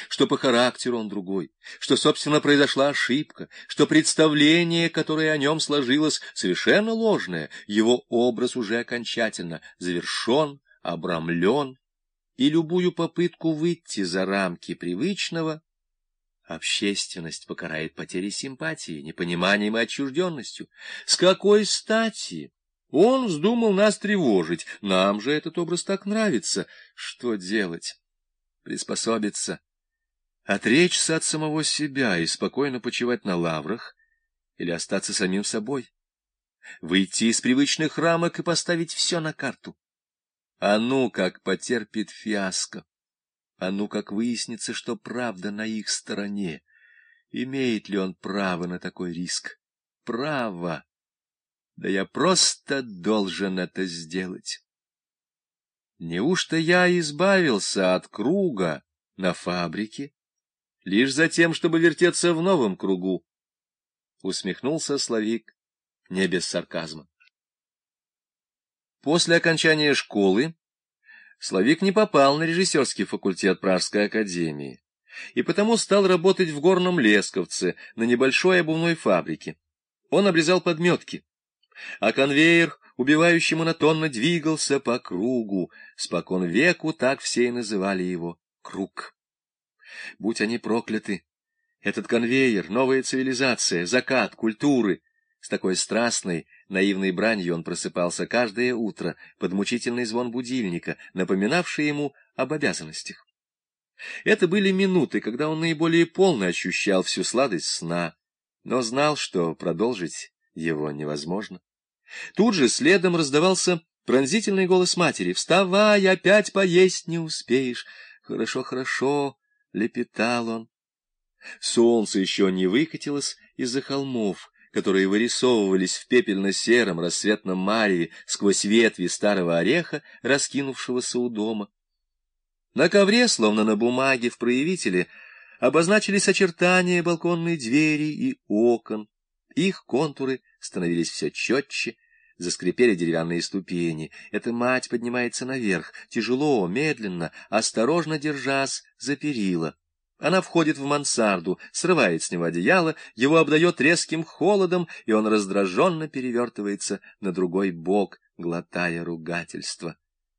что по характеру он другой, что, собственно, произошла ошибка, что представление, которое о нем сложилось, совершенно ложное, его образ уже окончательно завершен, обрамлен, и любую попытку выйти за рамки привычного общественность покарает потерей симпатии, непониманием и отчужденностью. С какой стати? Он вздумал нас тревожить, нам же этот образ так нравится. Что делать? Приспособиться, отречься от самого себя и спокойно почивать на лаврах или остаться самим собой, выйти из привычных рамок и поставить все на карту. А ну, как потерпит фиаско, а ну, как выяснится, что правда на их стороне. Имеет ли он право на такой риск? Право! Да я просто должен это сделать. Неужто я избавился от круга на фабрике лишь за тем, чтобы вертеться в новом кругу? Усмехнулся Славик, не без сарказма. После окончания школы Славик не попал на режиссерский факультет Пражской академии и потому стал работать в Горном Лесковце на небольшой обувной фабрике. Он обрезал подметки, а конвейер убивающе монотонно двигался по кругу. Спокон веку так все и называли его — круг. Будь они прокляты! Этот конвейер, новая цивилизация, закат культуры. С такой страстной, наивной бранью он просыпался каждое утро под мучительный звон будильника, напоминавший ему об обязанностях. Это были минуты, когда он наиболее полно ощущал всю сладость сна, но знал, что продолжить его невозможно. Тут же следом раздавался пронзительный голос матери: «Вставай, опять поесть не успеешь!» «Хорошо, хорошо!» — лепетал он. Солнце еще не выкатилось из-за холмов, которые вырисовывались в пепельно-сером рассветном мареве сквозь ветви старого ореха, раскинувшегося у дома. На ковре, словно на бумаге в проявителе, обозначились очертания балконной двери и окон. Их контуры становились все четче, заскрипели деревянные ступени. Эта мать поднимается наверх, тяжело, медленно, осторожно держась за перила. Она входит в мансарду, срывает с него одеяло, его обдает резким холодом, и он раздраженно перевертывается на другой бок, глотая ругательство.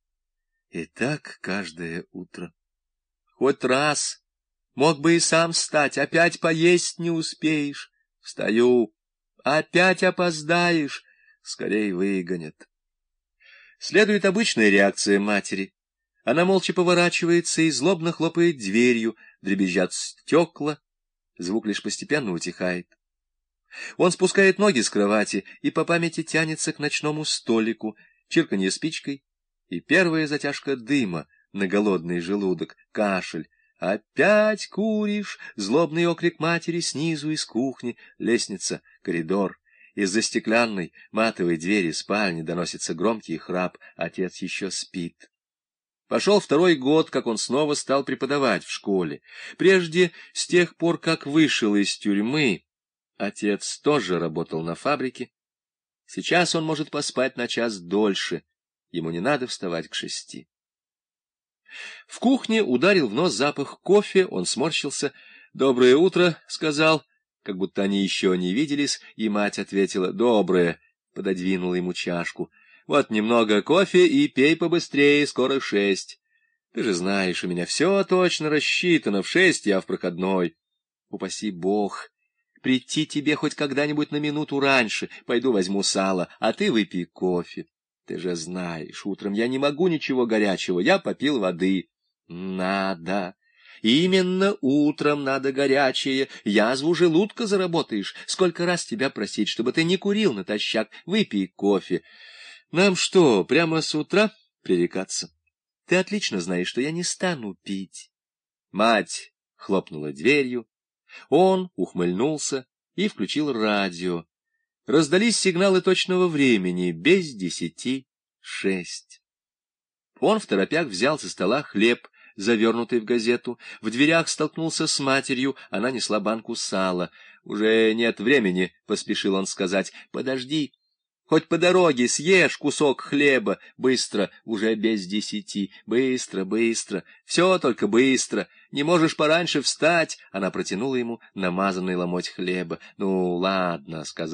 И так каждое утро. Хоть раз мог бы и сам встать, опять поесть не успеешь. Встаю, опять опоздаешь, скорей выгонят. Следует обычная реакция матери. Она молча поворачивается и злобно хлопает дверью, дребезжат стекла, звук лишь постепенно утихает. Он спускает ноги с кровати и по памяти тянется к ночному столику, чирканье спичкой и первая затяжка дыма на голодный желудок, кашель. «Опять куришь!» — злобный окрик матери снизу из кухни, лестница, коридор. Из-за стеклянной матовой двери спальни доносится громкий храп, отец еще спит. Пошел второй год, как он снова стал преподавать в школе. Прежде, с тех пор, как вышел из тюрьмы, отец тоже работал на фабрике. Сейчас он может поспать на час дольше, ему не надо вставать к 6. В кухне ударил в нос запах кофе, он сморщился. «Доброе утро», — сказал, как будто они еще не виделись, и мать ответила: «Доброе», пододвинула ему чашку. «Вот немного кофе и пей побыстрее, скоро 6. Ты же знаешь, у меня все точно рассчитано, в 6 я в проходной. Упаси Бог, прийти тебе хоть когда-нибудь на минуту раньше, пойду возьму сало, а ты выпей кофе. Ты же знаешь, утром я не могу ничего горячего, я попил воды». «Надо. Именно утром надо горячее, язву желудка заработаешь. Сколько раз тебя просить, чтобы ты не курил натощак, выпей кофе». «Нам что, прямо с утра пререкаться? Ты отлично знаешь, что я не стану пить». Мать хлопнула дверью, он ухмыльнулся и включил радио. Раздались сигналы точного времени, без 10:06. Он второпях взял со стола хлеб, завернутый в газету, в дверях столкнулся с матерью, она несла банку сала. «Уже нет времени», — поспешил он сказать, — «подожди. Хоть по дороге съешь кусок хлеба. Быстро, уже без 10. Быстро, быстро. Все только быстро. Не можешь пораньше встать? Она протянула ему намазанный ломоть хлеба. — Ну, ладно, — сказал